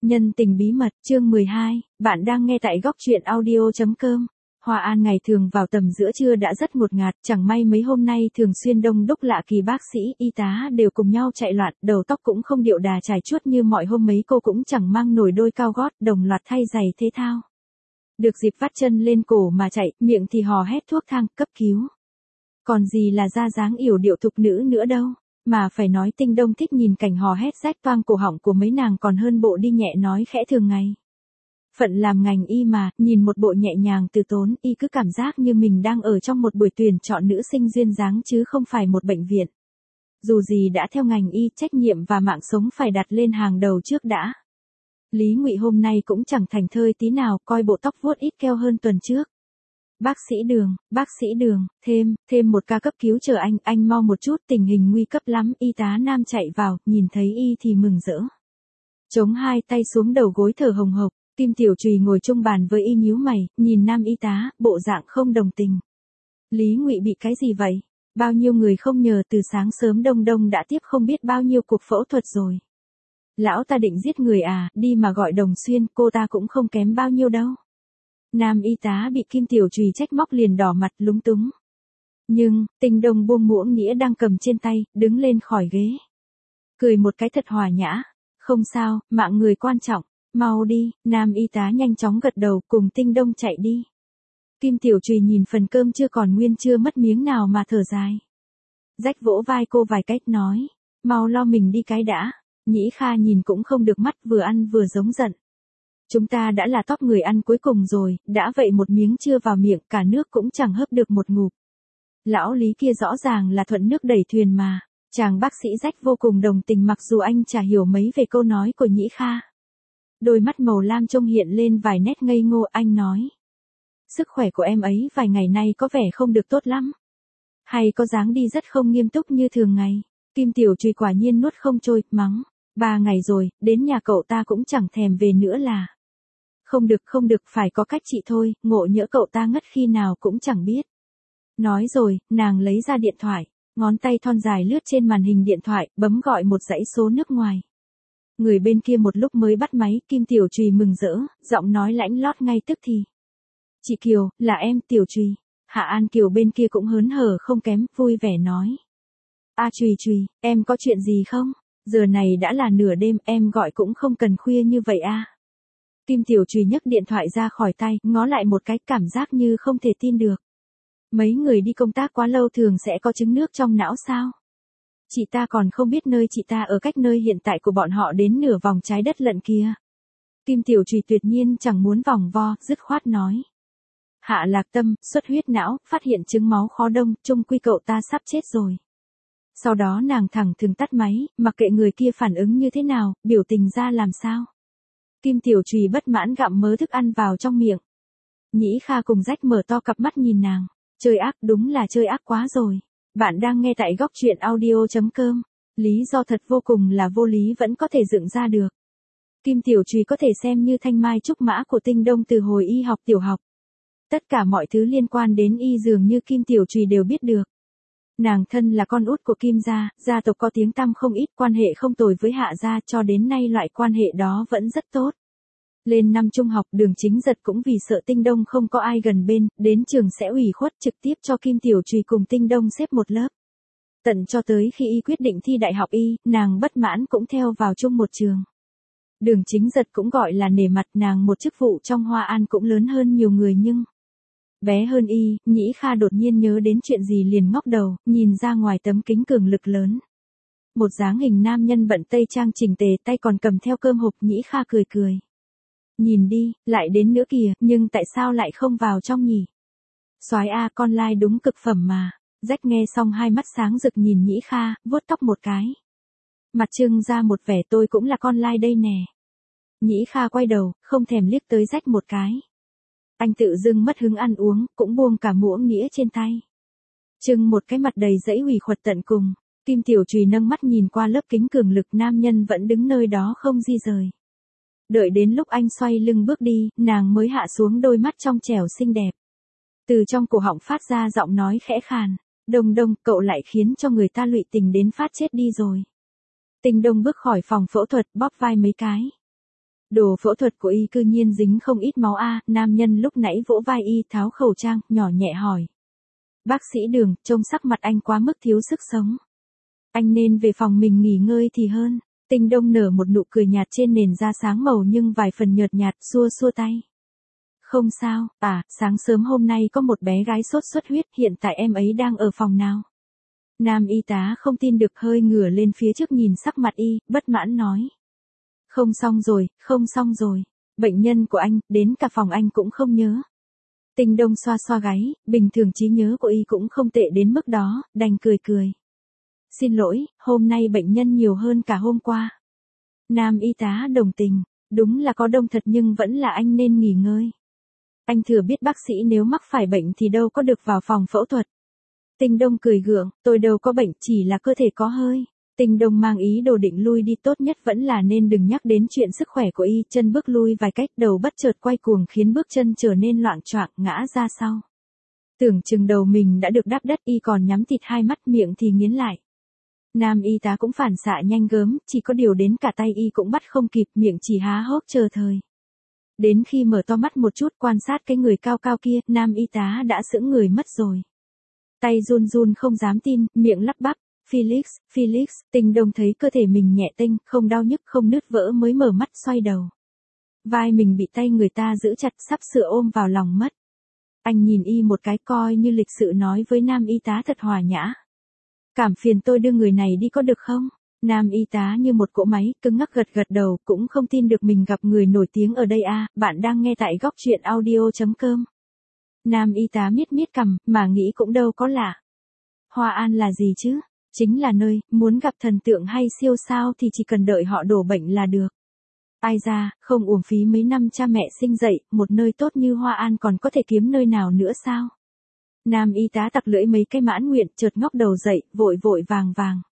Nhân tình bí mật, chương 12, bạn đang nghe tại góc truyện audio.com. Hoa An ngày thường vào tầm giữa trưa đã rất ngột ngạt, chẳng may mấy hôm nay thường xuyên đông đúc lạ kỳ bác sĩ, y tá đều cùng nhau chạy loạn, đầu tóc cũng không điệu đà chải chuốt như mọi hôm, mấy cô cũng chẳng mang nổi đôi cao gót, đồng loạt thay giày thể thao. Được dịp vắt chân lên cổ mà chạy, miệng thì hò hét thuốc thang, cấp cứu. Còn gì là ra dáng yểu điệu thục nữ nữa đâu. Mà phải nói Tinh Đông thích nhìn cảnh hò hét rách toang cổ họng của mấy nàng còn hơn bộ đi nhẹ nói khẽ thường ngày. Phận làm ngành y mà, nhìn một bộ nhẹ nhàng từ tốn, y cứ cảm giác như mình đang ở trong một buổi tuyển chọn nữ sinh duyên dáng chứ không phải một bệnh viện. Dù gì đã theo ngành y, trách nhiệm và mạng sống phải đặt lên hàng đầu trước đã. Lý Ngụy hôm nay cũng chẳng thành thơi tí nào, coi bộ tóc vuốt ít keo hơn tuần trước. Bác sĩ Đường, thêm một ca cấp cứu chờ anh mau một chút, tình hình nguy cấp lắm, y tá nam chạy vào, nhìn thấy y thì mừng rỡ. Chống hai tay xuống đầu gối thở hồng hộc, Kim Tiểu Trùy ngồi chung bàn với y nhíu mày, nhìn nam y tá, bộ dạng không đồng tình. Lý Ngụy bị cái gì vậy? Bao nhiêu người không nhờ, từ sáng sớm đông đã tiếp không biết bao nhiêu cuộc phẫu thuật rồi. Lão ta định giết người à, đi mà gọi Đồng Xuyên, cô ta cũng không kém bao nhiêu đâu. Nam y tá bị Kim Tiểu Trùy trách móc liền đỏ mặt lúng túng. Nhưng, Tinh Đông buông muỗng nĩa đang cầm trên tay, đứng lên khỏi ghế. Cười một cái thật hòa nhã. Không sao, mạng người quan trọng, mau đi, nam y tá nhanh chóng gật đầu cùng Tinh Đông chạy đi. Kim Tiểu Trùy nhìn phần cơm chưa còn nguyên chưa mất miếng nào mà thở dài. Rách vỗ vai cô vài cách nói, mau lo mình đi cái đã. Nhĩ Kha nhìn cũng không được mắt, vừa ăn vừa giống giận. Chúng ta đã là top người ăn cuối cùng rồi, đã vậy một miếng chưa vào miệng, cả nước cũng chẳng hớp được một ngụm. Lão Lý kia rõ ràng là thuận nước đẩy thuyền mà. Chàng bác sĩ rách vô cùng đồng tình mặc dù anh chả hiểu mấy về câu nói của Nhĩ Kha. Đôi mắt màu lam trông hiện lên vài nét ngây ngô, anh nói. Sức khỏe của em ấy vài ngày nay có vẻ không được tốt lắm. Hay có dáng đi rất không nghiêm túc như thường ngày. Kim Tiểu Trùy quả nhiên nuốt không trôi, mắng. 3 ngày rồi, đến nhà cậu ta cũng chẳng thèm về nữa là. Không được, phải có cách trị thôi, ngộ nhỡ cậu ta ngất khi nào cũng chẳng biết. Nói rồi, nàng lấy ra điện thoại, ngón tay thon dài lướt trên màn hình điện thoại, bấm gọi một dãy số nước ngoài. Người bên kia một lúc mới bắt máy, Kim Tiểu Trùy mừng rỡ, giọng nói lãnh lót ngay tức thì. Chị Kiều, là em, Tiểu Trùy. Hạ An Kiều bên kia cũng hớn hở không kém, vui vẻ nói. Trùy, em có chuyện gì không? Giờ này đã là nửa đêm, em gọi cũng không cần khuya như vậy à. Kim Tiểu Trùy nhấc điện thoại ra khỏi tay, ngó lại một cái, cảm giác như không thể tin được. Mấy người đi công tác quá lâu thường sẽ có trứng nước trong não sao? Chị ta còn không biết nơi chị ta ở cách nơi hiện tại của bọn họ đến nửa vòng trái đất lận kia. Kim Tiểu Trùy tuyệt nhiên chẳng muốn vòng vo, dứt khoát nói. Hạ Lạc Tâm, xuất huyết não, phát hiện chứng máu khó đông, chung quy cậu ta sắp chết rồi. Sau đó nàng thẳng thừng tắt máy, mặc kệ người kia phản ứng như thế nào, biểu tình ra làm sao. Kim Tiểu Trùy bất mãn gặm mớ thức ăn vào trong miệng. Nhĩ Kha cùng rách mở to cặp mắt nhìn nàng. Chơi ác, đúng là chơi ác quá rồi. Bạn đang nghe tại góc truyện audio.com. Lý do thật vô cùng là vô lý vẫn có thể dựng ra được. Kim Tiểu Trùy có thể xem như thanh mai trúc mã của Tinh Đông từ hồi y học tiểu học. Tất cả mọi thứ liên quan đến y dường như Kim Tiểu Trùy đều biết được. Nàng thân là con út của Kim gia, gia tộc có tiếng tăm không ít, quan hệ không tồi với Hạ gia, cho đến nay loại quan hệ đó vẫn rất tốt. Lên năm trung học, Đường Chính Giật cũng vì sợ Tinh Đông không có ai gần bên, đến trường sẽ ủy khuất trực tiếp cho Kim Tiểu Trùy cùng Tinh Đông xếp một lớp. Tận cho tới khi y quyết định thi đại học y, nàng bất mãn cũng theo vào chung một trường. Đường Chính Giật cũng gọi là nể mặt, nàng một chức vụ trong Hoa An cũng lớn hơn nhiều người nhưng bé hơn y. Nhĩ Kha đột nhiên nhớ đến chuyện gì liền ngóc đầu, nhìn ra ngoài tấm kính cường lực lớn. Một dáng hình nam nhân bận tây trang chỉnh tề, tay còn cầm theo cơm hộp. Nhĩ Kha cười. Nhìn đi, lại đến nữa kìa, nhưng tại sao lại không vào trong nhỉ? Soái a, con lai đúng cực phẩm mà. Rách nghe xong hai mắt sáng rực nhìn Nhĩ Kha, vuốt tóc một cái. Mặt trưng ra một vẻ tôi cũng là con lai đây nè. Nhĩ Kha quay đầu, không thèm liếc tới rách một cái. Anh tự dưng mất hứng ăn uống, cũng buông cả muỗng nĩa trên tay. Trưng một cái mặt đầy dẫy ủy khuất tận cùng. Kim Tiểu Trùy nâng mắt nhìn qua lớp kính cường lực, nam nhân vẫn đứng nơi đó không di rời. Đợi đến lúc anh xoay lưng bước đi, nàng mới hạ xuống đôi mắt trong trẻo xinh đẹp. Từ trong cổ họng phát ra giọng nói khẽ khàn. Đông, cậu lại khiến cho người ta lụy tình đến phát chết đi rồi. Tinh Đông bước khỏi phòng phẫu thuật, bóp vai mấy cái. Đồ phẫu thuật của y cư nhiên dính không ít máu a, nam nhân lúc nãy vỗ vai y tháo khẩu trang, nhỏ nhẹ hỏi. Bác sĩ Đường, trông sắc mặt anh quá mức thiếu sức sống. Anh nên về phòng mình nghỉ ngơi thì hơn. Tinh Đông nở một nụ cười nhạt trên nền da sáng màu nhưng vài phần nhợt nhạt, xua xua tay. Không sao, sáng sớm hôm nay có một bé gái sốt xuất huyết, hiện tại em ấy đang ở phòng nào? Nam y tá không tin được, hơi ngửa lên phía trước nhìn sắc mặt y, bất mãn nói. Không xong rồi, bệnh nhân của anh, đến cả phòng anh cũng không nhớ. Tinh Đông xoa xoa gáy, bình thường trí nhớ của y cũng không tệ đến mức đó, đành cười cười. Xin lỗi, hôm nay bệnh nhân nhiều hơn cả hôm qua. Nam y tá đồng tình, đúng là có đông thật nhưng vẫn là anh nên nghỉ ngơi. Anh thừa biết bác sĩ nếu mắc phải bệnh thì đâu có được vào phòng phẫu thuật. Tinh Đông cười gượng, tôi đâu có bệnh, chỉ là cơ thể có hơi. Tinh Đông mang ý đồ định lui đi, tốt nhất vẫn là nên đừng nhắc đến chuyện sức khỏe của y, chân bước lui vài cách, đầu bất chợt quay cuồng khiến bước chân trở nên loạng choạng, ngã ra sau. Tưởng chừng đầu mình đã được đắp đất, y còn nhắm thịt hai mắt, miệng thì nghiến lại. Nam y tá cũng phản xạ nhanh gớm, chỉ có điều đến cả tay y cũng bắt không kịp, miệng chỉ há hốc chờ thời. Đến khi mở to mắt một chút quan sát cái người cao cao kia, nam y tá đã sững người mất rồi. Tay run run không dám tin, miệng lắp bắp. Felix, Tinh Đông thấy cơ thể mình nhẹ tênh, không đau nhức không nứt vỡ mới mở mắt xoay đầu. Vai mình bị tay người ta giữ chặt, sắp sửa ôm vào lòng mất. Anh nhìn y một cái, coi như lịch sự nói với nam y tá thật hòa nhã. Cảm phiền tôi đưa người này đi có được không? Nam y tá như một cỗ máy, cứng ngắc gật gật đầu, cũng không tin được mình gặp người nổi tiếng ở đây a. Bạn đang nghe tại góc truyện audio.com. Nam y tá miết cằm, mà nghĩ cũng đâu có lạ. Hoa An là gì chứ? Chính là nơi, muốn gặp thần tượng hay siêu sao thì chỉ cần đợi họ đổ bệnh là được. Ai ra, không uổng phí mấy năm cha mẹ sinh dậy, một nơi tốt như Hoa An còn có thể kiếm nơi nào nữa sao? Nam y tá tặc lưỡi mấy cái mãn nguyện, chợt ngóc đầu dậy, vội vàng.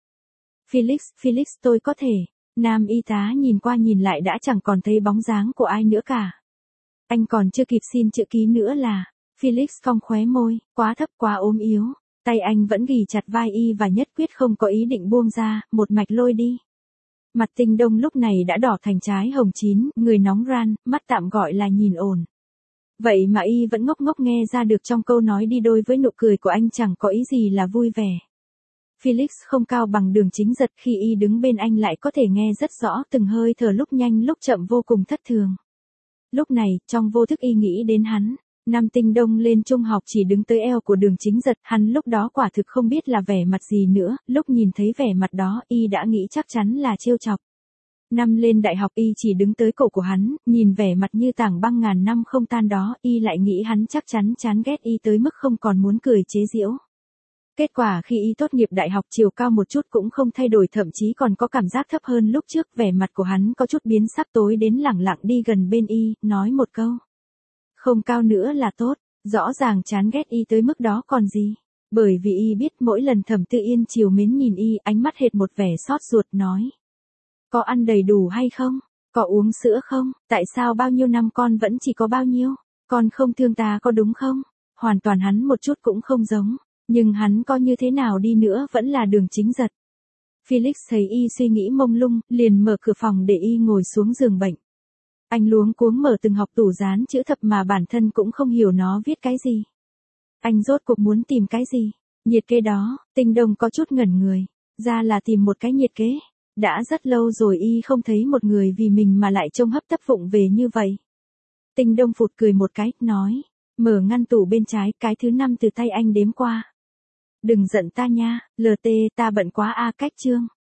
Felix, tôi có thể. Nam y tá nhìn qua nhìn lại đã chẳng còn thấy bóng dáng của ai nữa cả. Anh còn chưa kịp xin chữ ký nữa là. Felix cong khóe môi, quá thấp quá ốm yếu. Tay anh vẫn ghì chặt vai y và nhất quyết không có ý định buông ra, một mạch lôi đi. Mặt Tinh Đông lúc này đã đỏ thành trái hồng chín, người nóng ran, mắt tạm gọi là nhìn ổn. Vậy mà y vẫn ngốc nghe ra được trong câu nói đi đôi với nụ cười của anh chẳng có ý gì là vui vẻ. Felix không cao bằng Đường Chính Giật, khi y đứng bên anh lại có thể nghe rất rõ từng hơi thở lúc nhanh lúc chậm vô cùng thất thường. Lúc này, trong vô thức y nghĩ đến hắn. Năm Tinh Đông lên trung học chỉ đứng tới eo của Đường Chính Giật, hắn lúc đó quả thực không biết là vẻ mặt gì nữa, lúc nhìn thấy vẻ mặt đó, y đã nghĩ chắc chắn là trêu chọc. Năm lên đại học y chỉ đứng tới cổ của hắn, nhìn vẻ mặt như tảng băng ngàn năm không tan đó, y lại nghĩ hắn chắc chắn chán ghét y tới mức không còn muốn cười chế giễu. Kết quả khi y tốt nghiệp đại học chiều cao một chút cũng không thay đổi, thậm chí còn có cảm giác thấp hơn lúc trước, vẻ mặt của hắn có chút biến sắc, tối đến lẳng lặng đi gần bên y, nói một câu. Không cao nữa là tốt, rõ ràng chán ghét y tới mức đó còn gì. Bởi vì y biết mỗi lần Thẩm Tư Yên chiều mến nhìn y, ánh mắt hệt một vẻ xót ruột nói. Có ăn đầy đủ hay không? Có uống sữa không? Tại sao bao nhiêu năm con vẫn chỉ có bao nhiêu? Con không thương ta có đúng không? Hoàn toàn hắn một chút cũng không giống. Nhưng hắn có như thế nào đi nữa vẫn là Đường Chính Giật. Felix thấy y suy nghĩ mông lung, liền mở cửa phòng để y ngồi xuống giường bệnh. Anh luống cuống mở từng hộc tủ dán chữ thập mà bản thân cũng không hiểu nó viết cái gì. Anh rốt cuộc muốn tìm cái gì? Nhiệt kế đó, Tinh Đông có chút ngẩn người. Ra là tìm một cái nhiệt kế. Đã rất lâu rồi y không thấy một người vì mình mà lại trông hấp tấp vụng về như vậy. Tinh Đông phụt cười một cái, nói. Mở ngăn tủ bên trái, cái thứ 5 từ tay anh đếm qua. Đừng giận ta nha, LT ta bận quá a. Cách chương.